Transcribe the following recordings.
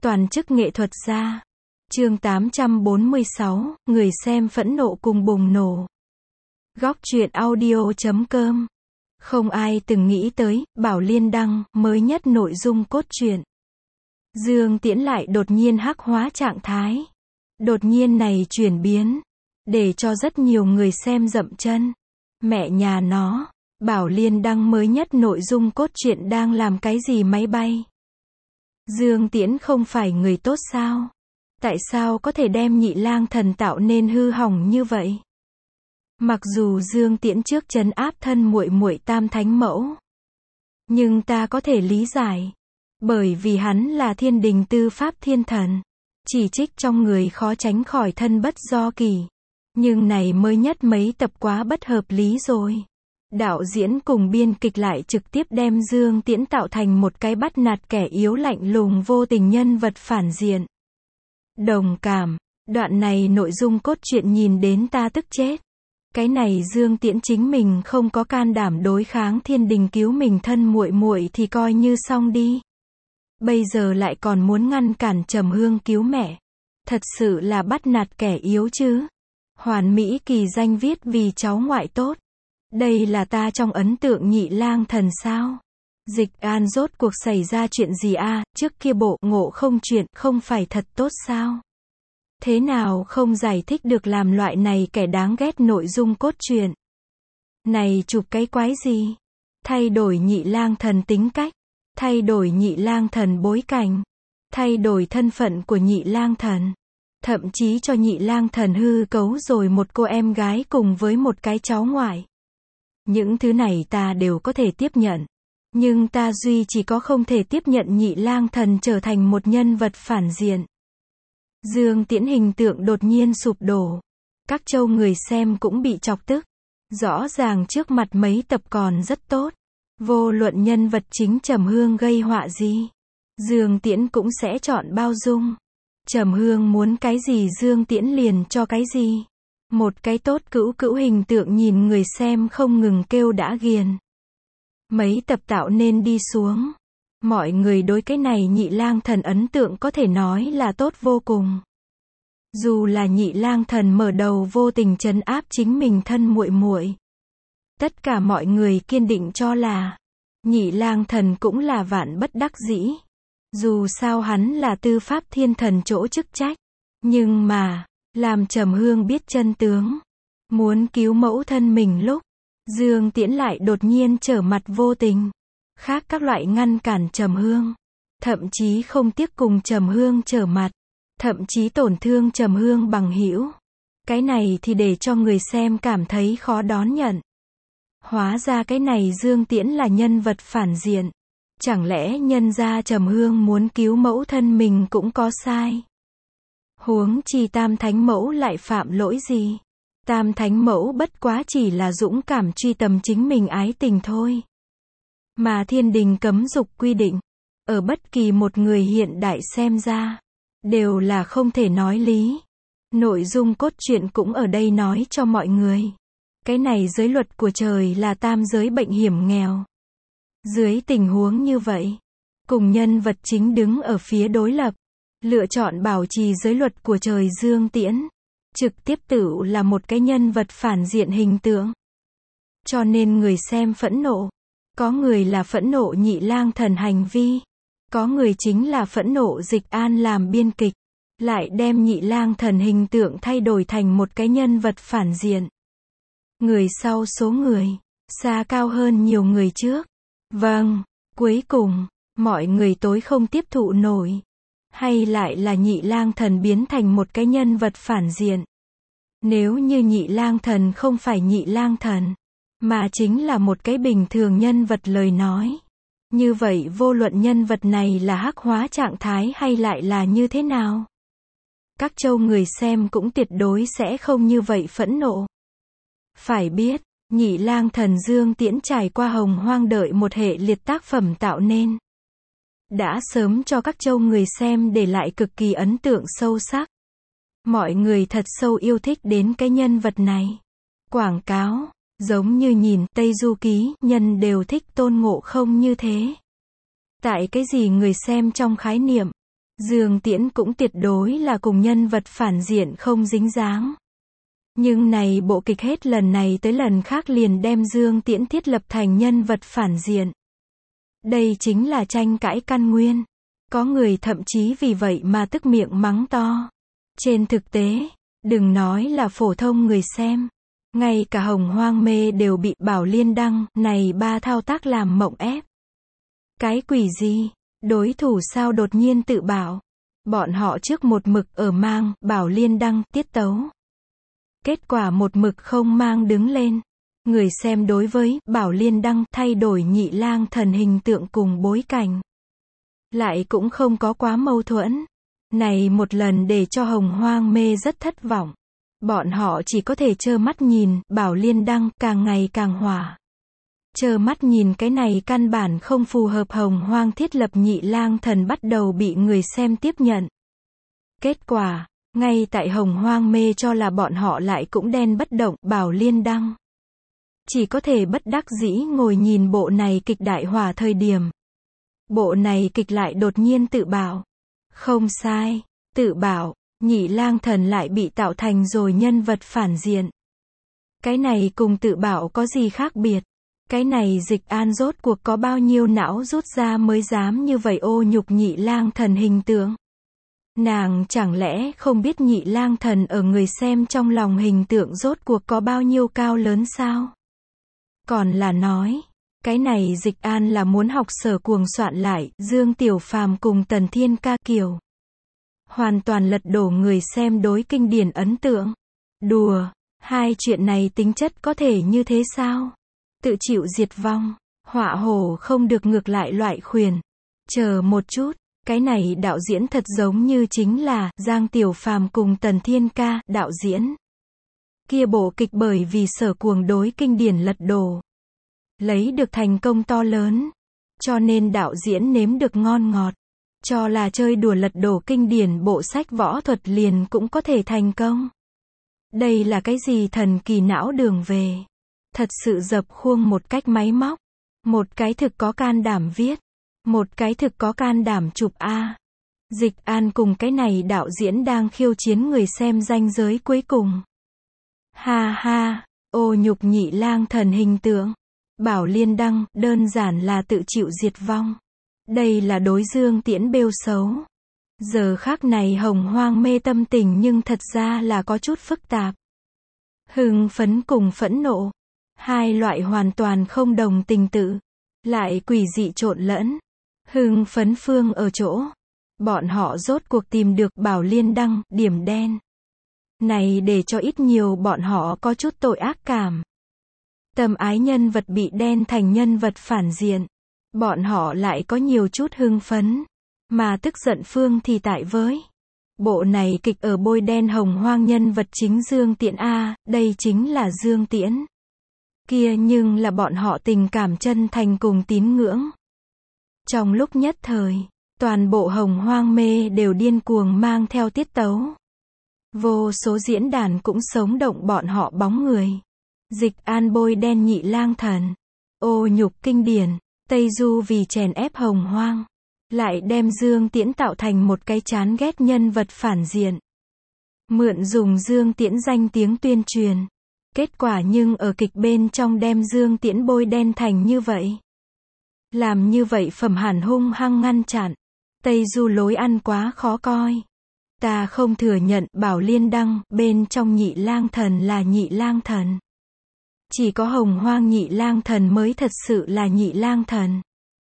Toàn chức nghệ thuật gia. Chương 846, người xem phẫn nộ cùng bùng nổ. Góc truyện audio.com. Không ai từng nghĩ tới, Bảo Liên đăng, mới nhất nội dung cốt truyện. Dương Tiễn lại đột nhiên hắc hóa trạng thái. Đột nhiên này chuyển biến, để cho rất nhiều người xem dậm chân. Mẹ nhà nó, Bảo Liên đăng mới nhất nội dung cốt truyện đang làm cái gì máy bay? Dương Tiễn không phải người tốt sao? Tại sao có thể đem Nhị Lang Thần tạo nên hư hỏng như vậy? Mặc dù Dương Tiễn trước trấn áp thân muội muội Tam Thánh Mẫu, nhưng ta có thể lý giải, bởi vì hắn là thiên đình tư pháp thiên thần, chỉ trích trong người khó tránh khỏi thân bất do kỳ. Nhưng này mới nhất mấy tập quá bất hợp lý rồi. Đạo diễn cùng biên kịch lại trực tiếp đem Dương Tiễn tạo thành một cái bắt nạt kẻ yếu lạnh lùng vô tình nhân vật phản diện. Đồng cảm, đoạn này nội dung cốt truyện nhìn đến ta tức chết. Cái này Dương Tiễn chính mình không có can đảm đối kháng thiên đình cứu mình thân muội muội thì coi như xong đi. Bây giờ lại còn muốn ngăn cản Trầm Hương cứu mẹ. Thật sự là bắt nạt kẻ yếu chứ. Hoàn Mỹ kỳ danh viết vì cháu ngoại tốt. Đây là ta trong ấn tượng Nhị Lang Thần sao? Dịch An rốt cuộc xảy ra chuyện gì a? Trước kia bộ Ngộ Không chuyện không phải thật tốt sao? Thế nào không giải thích được làm loại này kẻ đáng ghét nội dung cốt truyện? Này chụp cái quái gì? Thay đổi Nhị Lang Thần tính cách, thay đổi Nhị Lang Thần bối cảnh, thay đổi thân phận của Nhị Lang Thần, thậm chí cho Nhị Lang Thần hư cấu rồi một cô em gái cùng với một cái cháu ngoại. Những thứ này ta đều có thể tiếp nhận. Nhưng ta duy chỉ có không thể tiếp nhận Nhị Lang Thần trở thành một nhân vật phản diện. Dương Tiễn hình tượng đột nhiên sụp đổ. Các châu người xem cũng bị chọc tức. Rõ ràng trước mặt mấy tập còn rất tốt. Vô luận nhân vật chính Trầm Hương gây họa gì, Dương Tiễn cũng sẽ chọn bao dung. Trầm Hương muốn cái gì Dương Tiễn liền cho cái gì. Một cái tốt cữu hình tượng nhìn người xem không ngừng kêu đã ghiền. Mấy tập tạo nên đi xuống, mọi người đối cái này Nhị Lang Thần ấn tượng có thể nói là tốt vô cùng. Dù là Nhị Lang Thần mở đầu vô tình trấn áp chính mình thân muội muội, tất cả mọi người kiên định cho là Nhị Lang Thần cũng là vạn bất đắc dĩ. Dù sao hắn là tư pháp thiên thần chỗ chức trách, nhưng mà làm Trầm Hương biết chân tướng, muốn cứu mẫu thân mình lúc Dương Tiễn lại đột nhiên trở mặt vô tình, khác các loại ngăn cản Trầm Hương, thậm chí không tiếc cùng Trầm Hương trở mặt, thậm chí tổn thương Trầm Hương bằng hữu. Cái này thì để cho người xem cảm thấy khó đón nhận. Hóa ra cái này Dương Tiễn là nhân vật phản diện. Chẳng lẽ nhân gia Trầm Hương muốn cứu mẫu thân mình cũng có sai? Huống chi Tam Thánh Mẫu lại phạm lỗi gì? Tam Thánh Mẫu bất quá chỉ là dũng cảm truy tầm chính mình ái tình thôi. Mà thiên đình cấm dục quy định, ở bất kỳ một người hiện đại xem ra, đều là không thể nói lý. Nội dung cốt truyện cũng ở đây nói cho mọi người. Cái này giới luật của trời là tam giới bệnh hiểm nghèo. Dưới tình huống như vậy, cùng nhân vật chính đứng ở phía đối lập, lựa chọn bảo trì giới luật của trời Dương Tiễn, trực tiếp tự là một cái nhân vật phản diện hình tượng. Cho nên người xem phẫn nộ. Có người là phẫn nộ Nhị Lang Thần hành vi. Có người chính là phẫn nộ Dịch An làm biên kịch. Lại đem Nhị Lang Thần hình tượng thay đổi thành một cái nhân vật phản diện. Người sau số người, xa cao hơn nhiều người trước. Vâng, cuối cùng, mọi người tối không tiếp thụ nổi. Hay lại là Nhị Lang Thần biến thành một cái nhân vật phản diện. Nếu như Nhị Lang Thần không phải Nhị Lang Thần, mà chính là một cái bình thường nhân vật lời nói. Như vậy vô luận nhân vật này là hắc hóa trạng thái hay lại là như thế nào? Các châu người xem cũng tuyệt đối sẽ không như vậy phẫn nộ. Phải biết, Nhị Lang Thần Dương Tiễn trải qua hồng hoang đợi một hệ liệt tác phẩm tạo nên. Đã sớm cho các châu người xem để lại cực kỳ ấn tượng sâu sắc. Mọi người thật sâu yêu thích đến cái nhân vật này. Quảng cáo, giống như nhìn Tây Du Ký, nhân đều thích Tôn Ngộ Không như thế. Tại cái gì người xem trong khái niệm, Dương Tiễn cũng tuyệt đối là cùng nhân vật phản diện không dính dáng. Nhưng này bộ kịch hết lần này tới lần khác liền đem Dương Tiễn thiết lập thành nhân vật phản diện. Đây chính là tranh cãi căn nguyên. Có người thậm chí vì vậy mà tức miệng mắng to. Trên thực tế, đừng nói là phổ thông người xem. Ngay cả Hồng Hoang Mê đều bị Bảo Liên Đăng này ba thao tác làm mộng ép. Cái quỷ gì? Đối thủ sao đột nhiên tự bảo. Bọn họ trước một mực ở mang Bảo Liên Đăng tiết tấu. Kết quả một mực không mang đứng lên. Người xem đối với Bảo Liên Đăng thay đổi Nhị Lang Thần hình tượng cùng bối cảnh. Lại cũng không có quá mâu thuẫn. Này một lần để cho Hồng Hoang Mê rất thất vọng. Bọn họ chỉ có thể trơ mắt nhìn Bảo Liên Đăng càng ngày càng hỏa. Trơ mắt nhìn cái này căn bản không phù hợp Hồng Hoang thiết lập Nhị Lang Thần bắt đầu bị người xem tiếp nhận. Kết quả, ngay tại Hồng Hoang Mê cho là bọn họ lại cũng đen bất động Bảo Liên Đăng. Chỉ có thể bất đắc dĩ ngồi nhìn bộ này kịch đại hỏa thời điểm. Bộ này kịch lại đột nhiên tự bảo. Không sai, tự bảo, Nhị Lang Thần lại bị tạo thành rồi nhân vật phản diện. Cái này cùng tự bảo có gì khác biệt? Cái này Dịch An rốt cuộc có bao nhiêu não rút ra mới dám như vậy ô nhục Nhị Lang Thần hình tượng? Nàng chẳng lẽ không biết Nhị Lang Thần ở người xem trong lòng hình tượng rốt cuộc có bao nhiêu cao lớn sao? Còn là nói, cái này Dịch An là muốn học Sở Cuồng soạn lại Dương Tiểu Phàm cùng Tần Thiên Ca kiểu. Hoàn toàn lật đổ người xem đối kinh điển ấn tượng. Đùa, hai chuyện này tính chất có thể như thế sao? Tự chịu diệt vong, họa hổ không được ngược lại loại khuyển. Chờ một chút, cái này đạo diễn thật giống như chính là Giang Tiểu Phàm cùng Tần Thiên Ca đạo diễn. Kia bộ kịch bởi vì Sở Cuồng đối kinh điển lật đổ, lấy được thành công to lớn, cho nên đạo diễn nếm được ngon ngọt, cho là chơi đùa lật đổ kinh điển bộ sách võ thuật liền cũng có thể thành công. Đây là cái gì thần kỳ não đường về? Thật sự dập khuôn một cách máy móc, một cái thực có can đảm viết, một cái thực có can đảm chụp a. Dịch An cùng cái này đạo diễn đang khiêu chiến người xem ranh giới cuối cùng. Ha ha, ô nhục Nhị Lang Thần hình tượng. Bảo Liên Đăng, đơn giản là tự chịu diệt vong. Đây là đối Dương Tiễn bêu xấu. Giờ khắc này Hồng Hoang Mê tâm tình nhưng thật ra là có chút phức tạp. Hưng phấn cùng phẫn nộ. Hai loại hoàn toàn không đồng tình tự. Lại quỷ dị trộn lẫn. Hưng phấn phương ở chỗ. Bọn họ rốt cuộc tìm được Bảo Liên Đăng, điểm đen. Này để cho ít nhiều bọn họ có chút tội ác cảm. Tâm ái nhân vật bị đen thành nhân vật phản diện. Bọn họ lại có nhiều chút hưng phấn. Mà tức giận phương thì tại với. Bộ này kịch ở bôi đen Hồng Hoang nhân vật chính Dương Tiễn a, đây chính là Dương Tiễn. Kia nhưng là bọn họ tình cảm chân thành cùng tín ngưỡng. Trong lúc nhất thời, toàn bộ Hồng Hoang Mê đều điên cuồng mang theo tiết tấu. Vô số diễn đàn cũng sống động bọn họ bóng người. Dịch An bôi đen Nhị Lang Thần. Ô nhục kinh điển. Tây Du vì chèn ép Hồng Hoang. Lại đem Dương Tiễn tạo thành một cái chán ghét nhân vật phản diện. Mượn dùng Dương Tiễn danh tiếng tuyên truyền. Kết quả nhưng ở kịch bên trong đem Dương Tiễn bôi đen thành như vậy. Làm như vậy phẩm hẳn hung hăng ngăn chặn. Tây Du lối ăn quá khó coi. Ta không thừa nhận Bảo Liên Đăng bên trong Nhị Lang Thần là Nhị Lang Thần. Chỉ có Hồng Hoang Nhị Lang Thần mới thật sự là Nhị Lang Thần.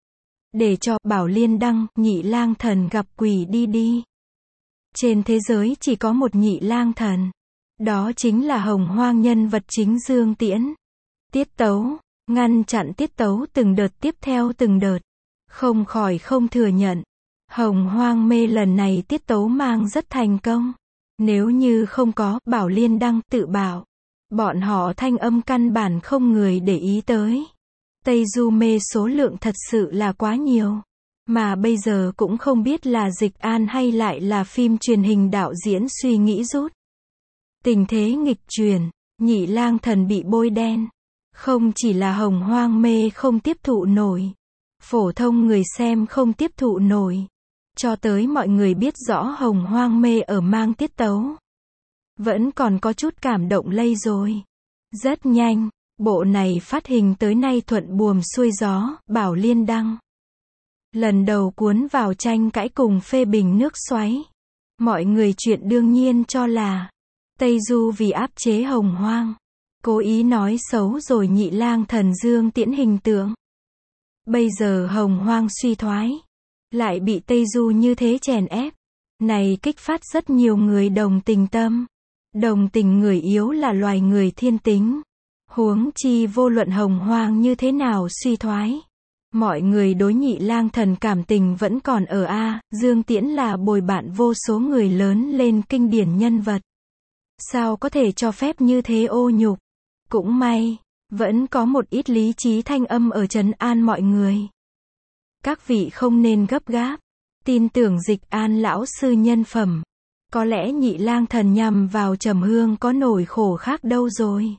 Để cho Bảo Liên Đăng, Nhị Lang Thần gặp quỷ đi đi. Trên thế giới chỉ có một Nhị Lang Thần. Đó chính là Hồng Hoang nhân vật chính Dương Tiễn. Tiết tấu, ngăn chặn tiết tấu từng đợt tiếp theo từng đợt. Không khỏi không thừa nhận. Hồng Hoang Mê lần này tiết tấu mang rất thành công. Nếu như không có Bảo Liên Đăng tự bảo, bọn họ thanh âm căn bản không người để ý tới. Tây Du Mê số lượng thật sự là quá nhiều. Mà bây giờ cũng không biết là Dịch An hay lại là phim truyền hình đạo diễn suy nghĩ rút. Tình thế nghịch chuyển, Nhị Lang Thần bị bôi đen. Không chỉ là Hồng Hoang Mê không tiếp thụ nổi. Phổ thông người xem không tiếp thụ nổi. Cho tới mọi người biết rõ Hồng Hoang mê ở mang tiết tấu. Vẫn còn có chút cảm động lây rồi. Rất nhanh, bộ này phát hình tới nay thuận buồm xuôi gió, Bảo Liên đăng. Lần đầu cuốn vào tranh cãi cùng phê bình nước xoáy. Mọi người chuyện đương nhiên cho là Tây Du vì áp chế Hồng Hoang, cố ý nói xấu rồi Nhị Lang Thần Dương Tiễn hình tượng. Bây giờ Hồng Hoang suy thoái, lại bị Tây Du như thế chèn ép. Này kích phát rất nhiều người đồng tình tâm. Đồng tình người yếu là loài người thiên tính. Huống chi vô luận Hồng Hoang như thế nào suy thoái. Mọi người đối Nhị Lang Thần cảm tình vẫn còn ở A, Dương Tiễn là bồi bạn vô số người lớn lên kinh điển nhân vật. Sao có thể cho phép như thế ô nhục? Cũng may, vẫn có một ít lý trí thanh âm ở trấn an mọi người. Các vị không nên gấp gáp, tin tưởng Dịch An lão sư nhân phẩm. Có lẽ Nhị Lang Thần nhằm vào Trầm Hương có nỗi khổ khác đâu rồi.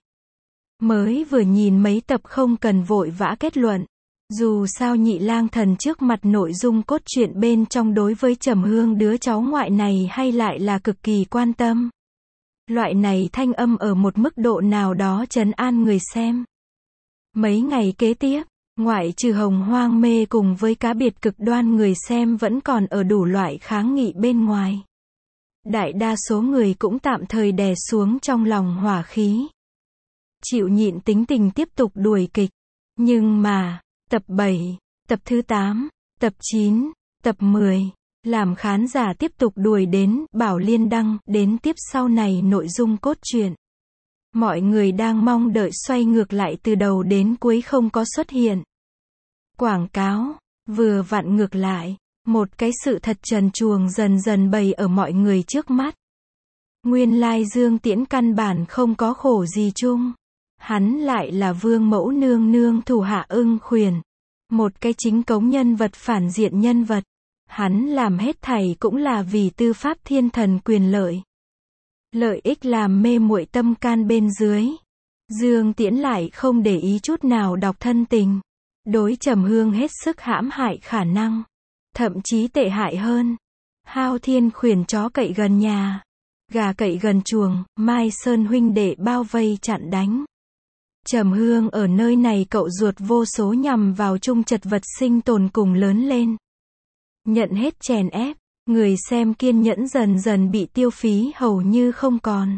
Mới vừa nhìn mấy tập không cần vội vã kết luận. Dù sao Nhị Lang Thần trước mặt nội dung cốt truyện bên trong đối với Trầm Hương đứa cháu ngoại này hay lại là cực kỳ quan tâm. Loại này thanh âm ở một mức độ nào đó trấn an người xem. Mấy ngày kế tiếp, ngoại trừ Hồng Hoang mê cùng với cá biệt cực đoan người xem vẫn còn ở đủ loại kháng nghị bên ngoài. Đại đa số người cũng tạm thời đè xuống trong lòng hỏa khí. Chịu nhịn tính tình tiếp tục đuổi kịch. Nhưng mà, tập 7, tập thứ 8, tập 9, tập 10, làm khán giả tiếp tục đuổi đến Bảo Liên đăng, đến tiếp sau này nội dung cốt truyện. Mọi người đang mong đợi xoay ngược lại từ đầu đến cuối không có xuất hiện. Quảng cáo, vừa vặn ngược lại, một cái sự thật trần truồng dần dần bày ở mọi người trước mắt. Nguyên lai Dương Tiễn căn bản không có khổ gì chung. Hắn lại là Vương Mẫu nương nương thủ hạ Ưng Khuyển. Một cái chính cống nhân vật phản diện nhân vật. Hắn làm hết thảy cũng là vì tư pháp thiên thần quyền lợi. Lợi ích làm mê muội tâm can bên dưới. Dương Tiễn lại không để ý chút nào đọc thân tình. Đối Trầm Hương hết sức hãm hại khả năng. Thậm chí tệ hại hơn. Hao Thiên Khuyển chó cậy gần nhà. Gà cậy gần chuồng, Mai Sơn huynh đệ bao vây chặn đánh. Trầm Hương ở nơi này cậu ruột vô số nhằm vào chung chật vật sinh tồn cùng lớn lên. Nhận hết chèn ép, người xem kiên nhẫn dần dần bị tiêu phí hầu như không còn.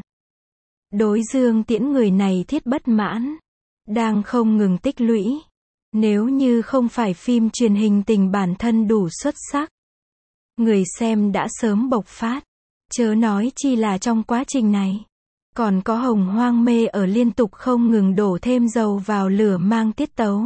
Đối Dương Tiễn người này thiết bất mãn, đang không ngừng tích lũy. Nếu như không phải phim truyền hình tình bản thân đủ xuất sắc, người xem đã sớm bộc phát. Chớ nói chi là trong quá trình này, còn có Hồng Hoang mê ở liên tục không ngừng đổ thêm dầu vào lửa mang tiết tấu.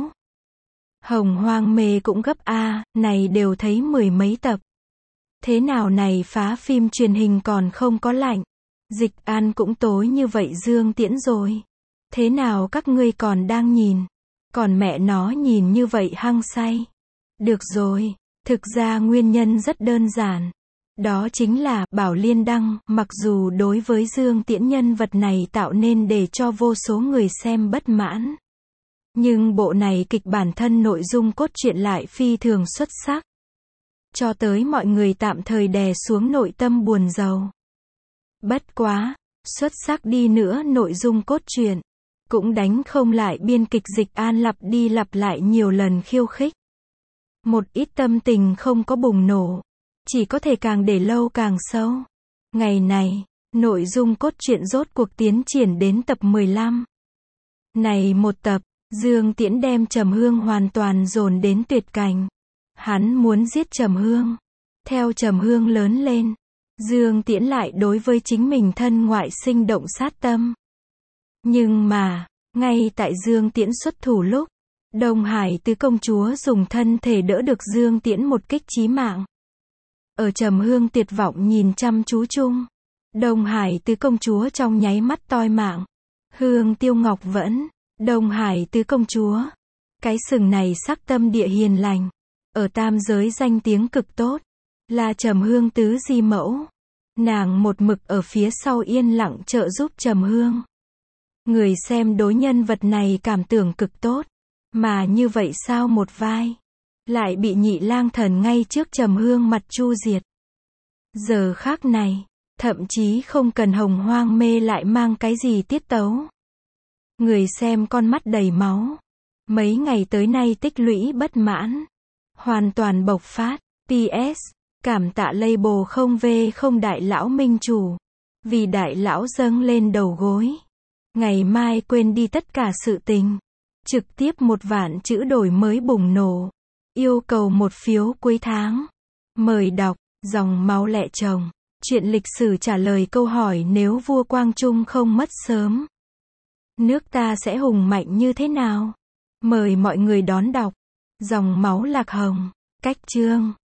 Hồng Hoang mê cũng gấp A, này đều thấy mười mấy tập. Thế nào này phá phim truyền hình còn không có lạnh. Dịch An cũng tối như vậy Dương Tiễn rồi. Thế nào các ngươi còn đang nhìn. Còn mẹ nó nhìn như vậy hăng say. Được rồi, thực ra nguyên nhân rất đơn giản. Đó chính là Bảo Liên đăng, mặc dù đối với Dương Tiễn nhân vật này tạo nên để cho vô số người xem bất mãn. Nhưng bộ này kịch bản thân nội dung cốt truyện lại phi thường xuất sắc. Cho tới mọi người tạm thời đè xuống nội tâm buồn rầu. Bất quá, xuất sắc đi nữa nội dung cốt truyện cũng đánh không lại biên kịch Dịch An lặp đi lặp lại nhiều lần khiêu khích. Một ít tâm tình không có bùng nổ, chỉ có thể càng để lâu càng sâu. Ngày này, nội dung cốt truyện rốt cuộc tiến triển đến tập 15. Này một tập, Dương Tiễn đem Trầm Hương hoàn toàn dồn đến tuyệt cảnh. Hắn muốn giết Trầm Hương. Theo Trầm Hương lớn lên, Dương Tiễn lại đối với chính mình thân ngoại sinh động sát tâm. Nhưng mà, ngay tại Dương Tiễn xuất thủ lúc, Đông Hải Tứ công chúa dùng thân thể đỡ được Dương Tiễn một kích chí mạng. Ở Trầm Hương tuyệt vọng nhìn chăm chú chung, Đông Hải Tứ công chúa trong nháy mắt toi mạng. Hương Tiêu Ngọc vẫn, Đông Hải Tứ công chúa, cái sừng này sắc tâm địa hiền lành, ở tam giới danh tiếng cực tốt, là Trầm Hương tứ di mẫu. Nàng một mực ở phía sau yên lặng trợ giúp Trầm Hương. Người xem đối nhân vật này cảm tưởng cực tốt, mà như vậy sao một vai lại bị Nhị Lang Thần ngay trước Trầm Hương mặt chu diệt. Giờ khắc này, thậm chí không cần Hồng Hoang mê lại mang cái gì tiết tấu. Người xem con mắt đầy máu. Mấy ngày tới nay tích lũy bất mãn, hoàn toàn bộc phát. PS, cảm tạ label không về không đại lão minh chủ. Vì đại lão dâng lên đầu gối. Ngày mai quên đi tất cả sự tình. Trực tiếp 1 vạn chữ đổi mới bùng nổ. Yêu cầu 1 phiếu cuối tháng. Mời đọc, dòng máu lẹ chồng. Chuyện lịch sử trả lời câu hỏi nếu vua Quang Trung không mất sớm, nước ta sẽ hùng mạnh như thế nào? Mời mọi người đón đọc. Dòng máu lạc hồng. Cách chương.